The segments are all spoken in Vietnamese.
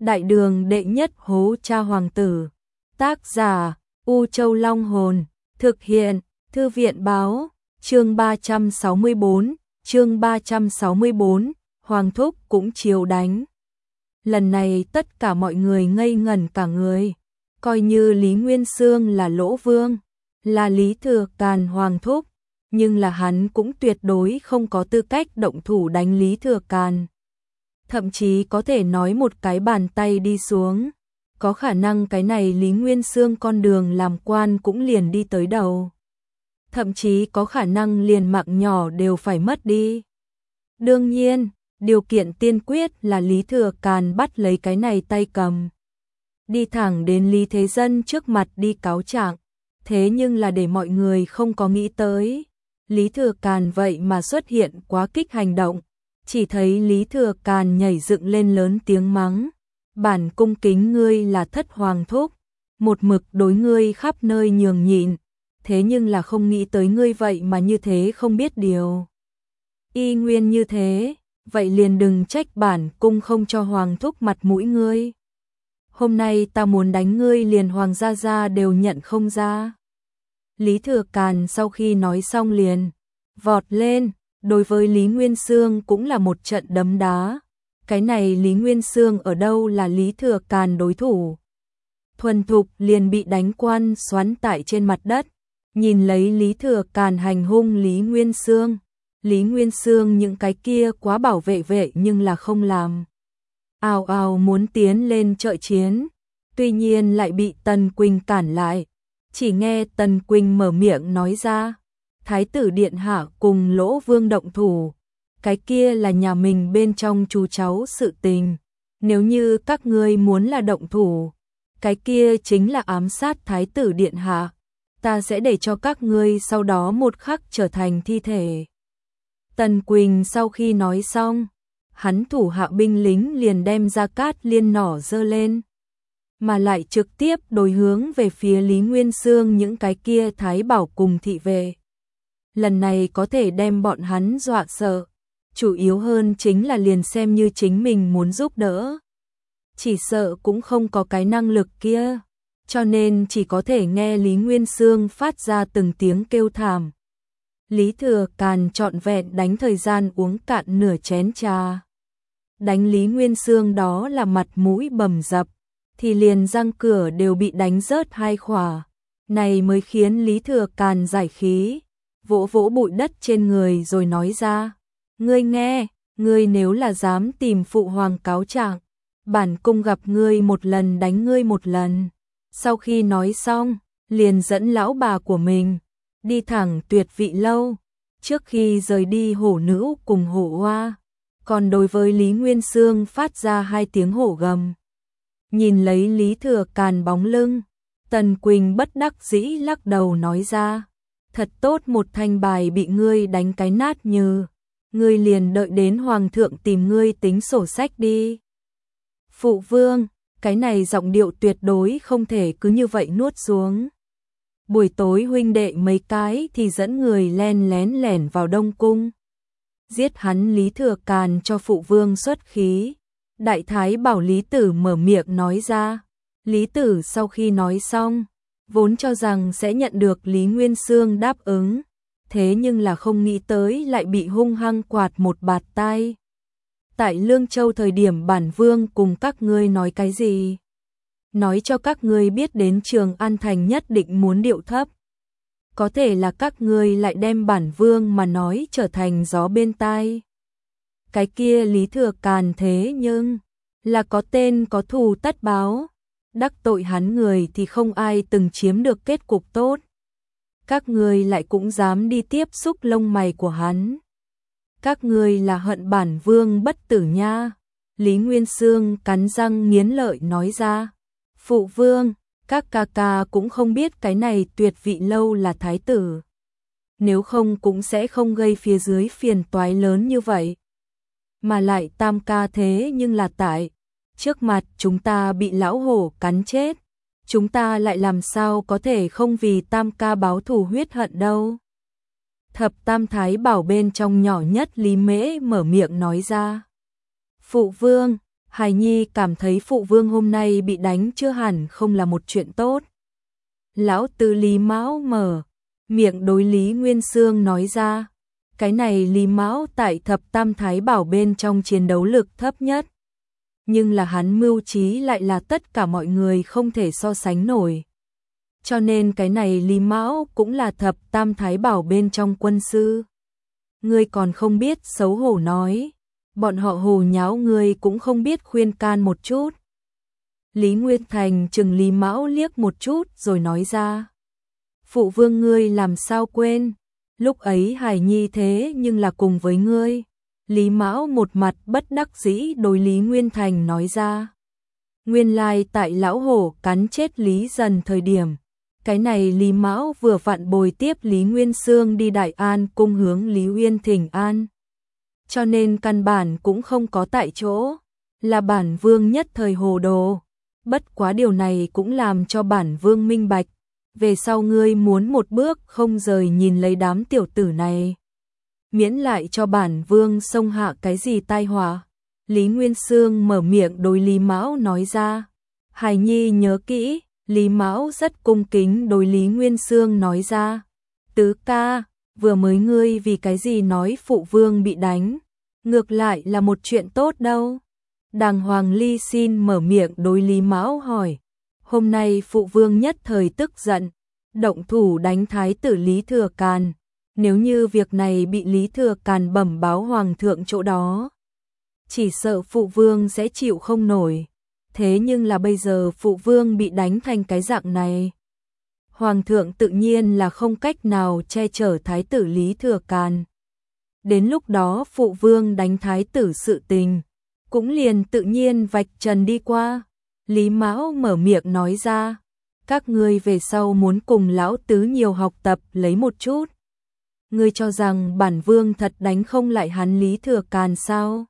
Đại đường đệ nhất hố cha hoàng tử. Tác giả U Châu Long Hồn. Thực hiện Thư viện Báo. Chương 364. Hoàng thúc cũng chiều đánh. Lần này tất cả mọi người ngây ngẩn cả người. Coi như Lý Nguyên Xương là Lỗ Vương, là Lý Thừa Càn hoàng thúc, nhưng là hắn cũng tuyệt đối không có tư cách động thủ đánh Lý Thừa Càn. Thậm chí có thể nói một cái bàn tay đi xuống, có khả năng cái này Lý Nguyên Xương con đường làm quan cũng liền đi tới đầu. Thậm chí có khả năng liền mạng nhỏ đều phải mất đi. Đương nhiên, điều kiện tiên quyết là Lý Thừa Càn bắt lấy cái này tay cầm, đi thẳng đến Lý Thế Dân trước mặt đi cáo trạng. Thế nhưng là để mọi người không có nghĩ tới, Lý Thừa Càn vậy mà xuất hiện quá kích hành động. Chỉ thấy Lý Thừa Càn nhảy dựng lên lớn tiếng mắng, bản cung kính ngươi là thất hoàng thúc, một mực đối ngươi khắp nơi nhường nhịn, thế nhưng là không nghĩ tới ngươi vậy mà như thế không biết điều. Y nguyên như thế, vậy liền đừng trách bản cung không cho hoàng thúc mặt mũi ngươi. Hôm nay ta muốn đánh ngươi liền hoàng gia gia đều nhận không ra. Lý Thừa Càn sau khi nói xong liền vọt lên, đối với Lý Nguyên Xương cũng là một trận đấm đá. Cái này Lý Nguyên Xương ở đâu là Lý Thừa Càn đối thủ. Thuần thục liền bị đánh quan xoắn tại trên mặt đất. Nhìn lấy Lý Thừa Càn hành hung Lý Nguyên Xương. Lý Nguyên Xương những cái kia quá bảo vệ nhưng là không làm. Ào ào muốn tiến lên trợ chiến. Tuy nhiên lại bị Tần Quỳnh cản lại. Chỉ nghe Tần Quỳnh mở miệng nói ra, Thái tử điện hạ cùng Lỗ Vương động thủ, cái kia là nhà mình bên trong chú cháu sự tình. Nếu như các ngươi muốn là động thủ, cái kia chính là ám sát Thái tử điện hạ, ta sẽ để cho các ngươi sau đó một khắc trở thành thi thể. Tần Quỳnh sau khi nói xong, hắn thủ hạ binh lính liền đem ra cát liên nỏ giơ lên, mà lại trực tiếp đối hướng về phía Lý Nguyên Xương những cái kia thái bảo cùng thị vệ. Lần này có thể đem bọn hắn dọa sợ, chủ yếu hơn chính là liền xem như chính mình muốn giúp đỡ, chỉ sợ cũng không có cái năng lực kia, cho nên chỉ có thể nghe Lý Nguyên Xương phát ra từng tiếng kêu thảm. Lý Thừa Càn trọn vẹn đánh thời gian uống cạn nửa chén trà. Đánh Lý Nguyên Xương đó là mặt mũi bầm dập, thì liền răng cửa đều bị đánh rớt hai khỏa. Này mới khiến Lý Thừa Càn giải khí, vỗ vỗ bụi đất trên người rồi nói ra, ngươi nghe, ngươi nếu là dám tìm phụ hoàng cáo trạng, bản cung gặp ngươi một lần đánh ngươi một lần. Sau khi nói xong, liền dẫn lão bà của mình đi thẳng Tuyệt Vị lâu, trước khi rời đi hổ nữ cùng hổ hoa, còn đối với Lý Nguyên Xương phát ra hai tiếng hổ gầm. Nhìn lấy Lý Thừa Càn bóng lưng, Tần Quỳnh bất đắc dĩ lắc đầu nói ra, thật tốt một thanh bài bị ngươi đánh cái nát như, ngươi liền đợi đến hoàng thượng tìm ngươi tính sổ sách đi. Phụ vương, cái này giọng điệu tuyệt đối không thể cứ như vậy nuốt xuống. Buổi tối huynh đệ mấy cái thì dẫn người len lén lẻn vào Đông Cung, giết hắn Lý Thừa Càn cho phụ vương xuất khí. Đại thái bảo Lý Tử mở miệng nói ra. Lý Tử sau khi nói xong, vốn cho rằng sẽ nhận được Lý Nguyên Xương đáp ứng, thế nhưng là không nghĩ tới lại bị hung hăng quạt một bạt tai. Tại Lương Châu thời điểm bản vương cùng các ngươi nói cái gì? Nói cho các ngươi biết đến Trường An Thành nhất định muốn điệu thấp. Có thể là các ngươi lại đem bản vương mà nói trở thành gió bên tai. Cái kia Lý Thừa Càn thế nhưng là có tên có thù tất báo, đắc tội hắn người thì không ai từng chiếm được kết cục tốt. Các ngươi lại cũng dám đi tiếp xúc lông mày của hắn. Các ngươi là hận bản vương bất tử nha. Lý Nguyên Xương cắn răng nghiến lợi nói ra. Phụ vương, các ca ca cũng không biết cái này Tuyệt Vị lâu là thái tử. Nếu không cũng sẽ không gây phía dưới phiền toái lớn như vậy. Mà lại tam ca thế nhưng là tại trước mặt chúng ta bị lão hổ cắn chết, chúng ta lại làm sao có thể không vì tam ca báo thù huyết hận đâu. Thập tam thái bảo bên trong nhỏ nhất Lý Mễ mở miệng nói ra. Phụ vương, Hải Nhi cảm thấy phụ vương hôm nay bị đánh chưa hẳn không là một chuyện tốt. Lão tứ Lý Mão mở miệng đối Lý Nguyên Xương nói ra, cái này Lý Mão tại thập tam thái bảo bên trong chiến đấu lực thấp nhất. Nhưng là hắn mưu trí lại là tất cả mọi người không thể so sánh nổi. Cho nên cái này Lý Mão cũng là thập tam thái bảo bên trong quân sư. Ngươi còn không biết xấu hổ nói, bọn họ hồ nháo ngươi cũng không biết khuyên can một chút. Lý Nguyên Thành chừng Lý Mão liếc một chút rồi nói ra. Phụ vương ngươi làm sao quên, lúc ấy Hải Nhi thế nhưng là cùng với ngươi. Lý Mão một mặt bất đắc dĩ đối Lý Nguyên Thành nói ra. Nguyên lai tại lão hổ cắn chết Lý Dần thời điểm, cái này Lý Mão vừa vặn bồi tiếp Lý Nguyên Xương đi Đại An cung hướng Lý Uyên thỉnh an. Cho nên căn bản cũng không có tại chỗ, là bản vương nhất thời hồ đồ. Bất quá điều này cũng làm cho bản vương minh bạch, về sau ngươi muốn một bước không rời nhìn lấy đám tiểu tử này. Miễn lại cho bản vương xông hạ cái gì tai họa. Lý Nguyên Xương mở miệng đối Lý Mão nói ra. Hải Nhi nhớ kỹ, Lý Mão rất cung kính đối Lý Nguyên Xương nói ra. Tứ ca, vừa mới ngươi vì cái gì nói phụ vương bị đánh, ngược lại là một chuyện tốt đâu. Đàng hoàng Ly xin mở miệng đối Lý Mão hỏi. Hôm nay phụ vương nhất thời tức giận, động thủ đánh thái tử Lý Thừa Càn. Nếu như việc này bị Lý Thừa Càn bẩm báo hoàng thượng chỗ đó, chỉ sợ phụ vương sẽ chịu không nổi. Thế nhưng là bây giờ phụ vương bị đánh thành cái dạng này, hoàng thượng tự nhiên là không cách nào che chở thái tử Lý Thừa Càn. Đến lúc đó phụ vương đánh thái tử sự tình cũng liền tự nhiên vạch trần đi qua. Lý Mão mở miệng nói ra, các ngươi về sau muốn cùng lão tứ nhiều học tập lấy một chút. Ngươi cho rằng bản vương thật đánh không lại hắn Lý Thừa Càn sao?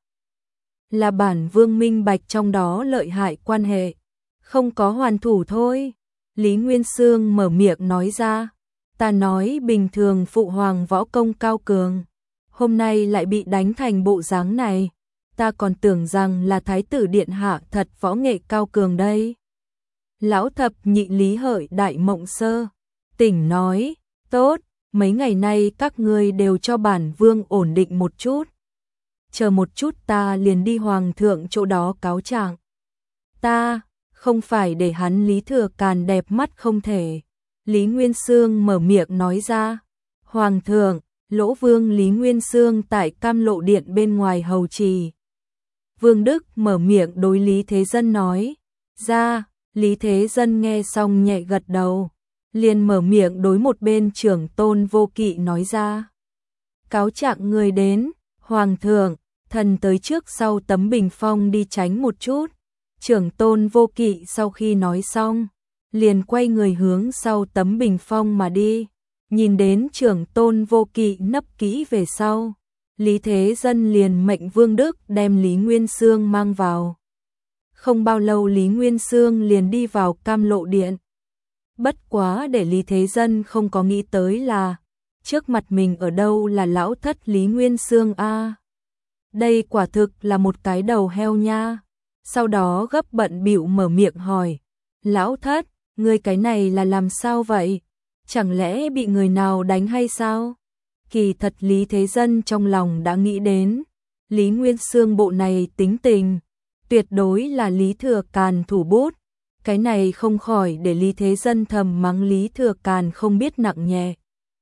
Là bản vương minh bạch trong đó lợi hại quan hệ, không có hoàn thủ thôi. Lý Nguyên Xương mở miệng nói ra, ta nói bình thường phụ hoàng võ công cao cường, hôm nay lại bị đánh thành bộ dáng này, ta còn tưởng rằng là thái tử điện hạ thật võ nghệ cao cường đây. Lão thập nhị Lý Hợi Đại Mộng Sơ tỉnh nói, tốt, mấy ngày nay các ngươi đều cho bản vương ổn định một chút. Chờ một chút ta liền đi hoàng thượng chỗ đó cáo trạng. Ta không phải để hắn Lý Thừa Càn đẹp mắt không thể. Lý Nguyên Xương mở miệng nói ra. Hoàng thượng, Lỗ Vương Lý Nguyên Xương tại Cam Lộ Điện bên ngoài hầu trì. Vương Đức mở miệng đối Lý Thế Dân nói ra. Lý Thế Dân nghe xong nhẹ gật đầu, liền mở miệng đối một bên Trưởng Tôn Vô Kỵ nói ra. Cáo trạng người đến, Hoàng thượng, thần tới trước sau tấm bình phong đi tránh một chút. Trưởng Tôn Vô Kỵ sau khi nói xong, liền quay người hướng sau tấm bình phong mà đi. Nhìn đến Trưởng Tôn Vô Kỵ nấp kỹ về sau, Lý Thế Dân liền mệnh Vương Đức đem Lý Nguyên Xương mang vào. Không bao lâu Lý Nguyên Xương liền đi vào Cam Lộ Điện. Bất quá để Lý Thế Dân không có nghĩ tới là, trước mặt mình ở đâu là lão thất Lý Nguyên Xương a. Đây quả thực là một cái đầu heo nha. Sau đó gấp bận bịu mở miệng hỏi, lão thất, ngươi cái này là làm sao vậy? Chẳng lẽ bị người nào đánh hay sao? Kỳ thật Lý Thế Dân trong lòng đã nghĩ đến, Lý Nguyên Xương bộ này tính tình, tuyệt đối là Lý Thừa Càn thủ bút. Cái này không khỏi để Lý Thế Dân thầm mắng Lý Thừa Càn không biết nặng nhẹ.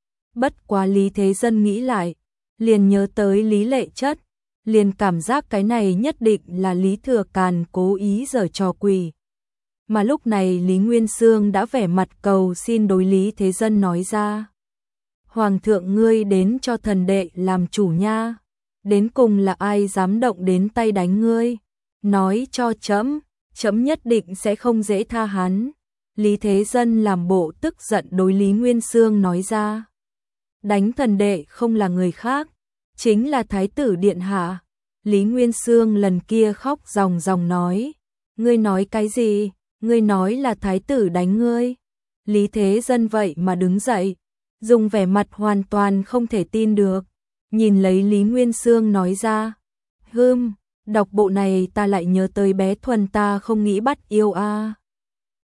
Bất quá Lý Thế Dân nghĩ lại, liền nhớ tới Lý Lệ Chất, liền cảm giác cái này nhất định là Lý Thừa Càn cố ý giở trò quỷ. Mà lúc này Lý Nguyên Xương đã vẻ mặt cầu xin đối Lý Thế Dân nói ra. Hoàng thượng ngươi đến cho thần đệ làm chủ nha. Đến cùng là ai dám động đến tay đánh ngươi? Nói cho trẫm, trẫm nhất định sẽ không dễ tha hắn. Lý Thế Dân làm bộ tức giận đối Lý Nguyên Xương nói ra. Đánh thần đệ không là người khác, chính là Thái tử Điện Hạ. Lý Nguyên Xương lần kia khóc ròng ròng nói. Ngươi nói cái gì? Ngươi nói là Thái tử đánh ngươi. Lý Thế Dân vậy mà đứng dậy, dùng vẻ mặt hoàn toàn không thể tin được, nhìn lấy Lý Nguyên Xương nói ra. Đọc bộ này ta lại nhớ tới bé Thuần, ta không nghĩ bắt yêu a.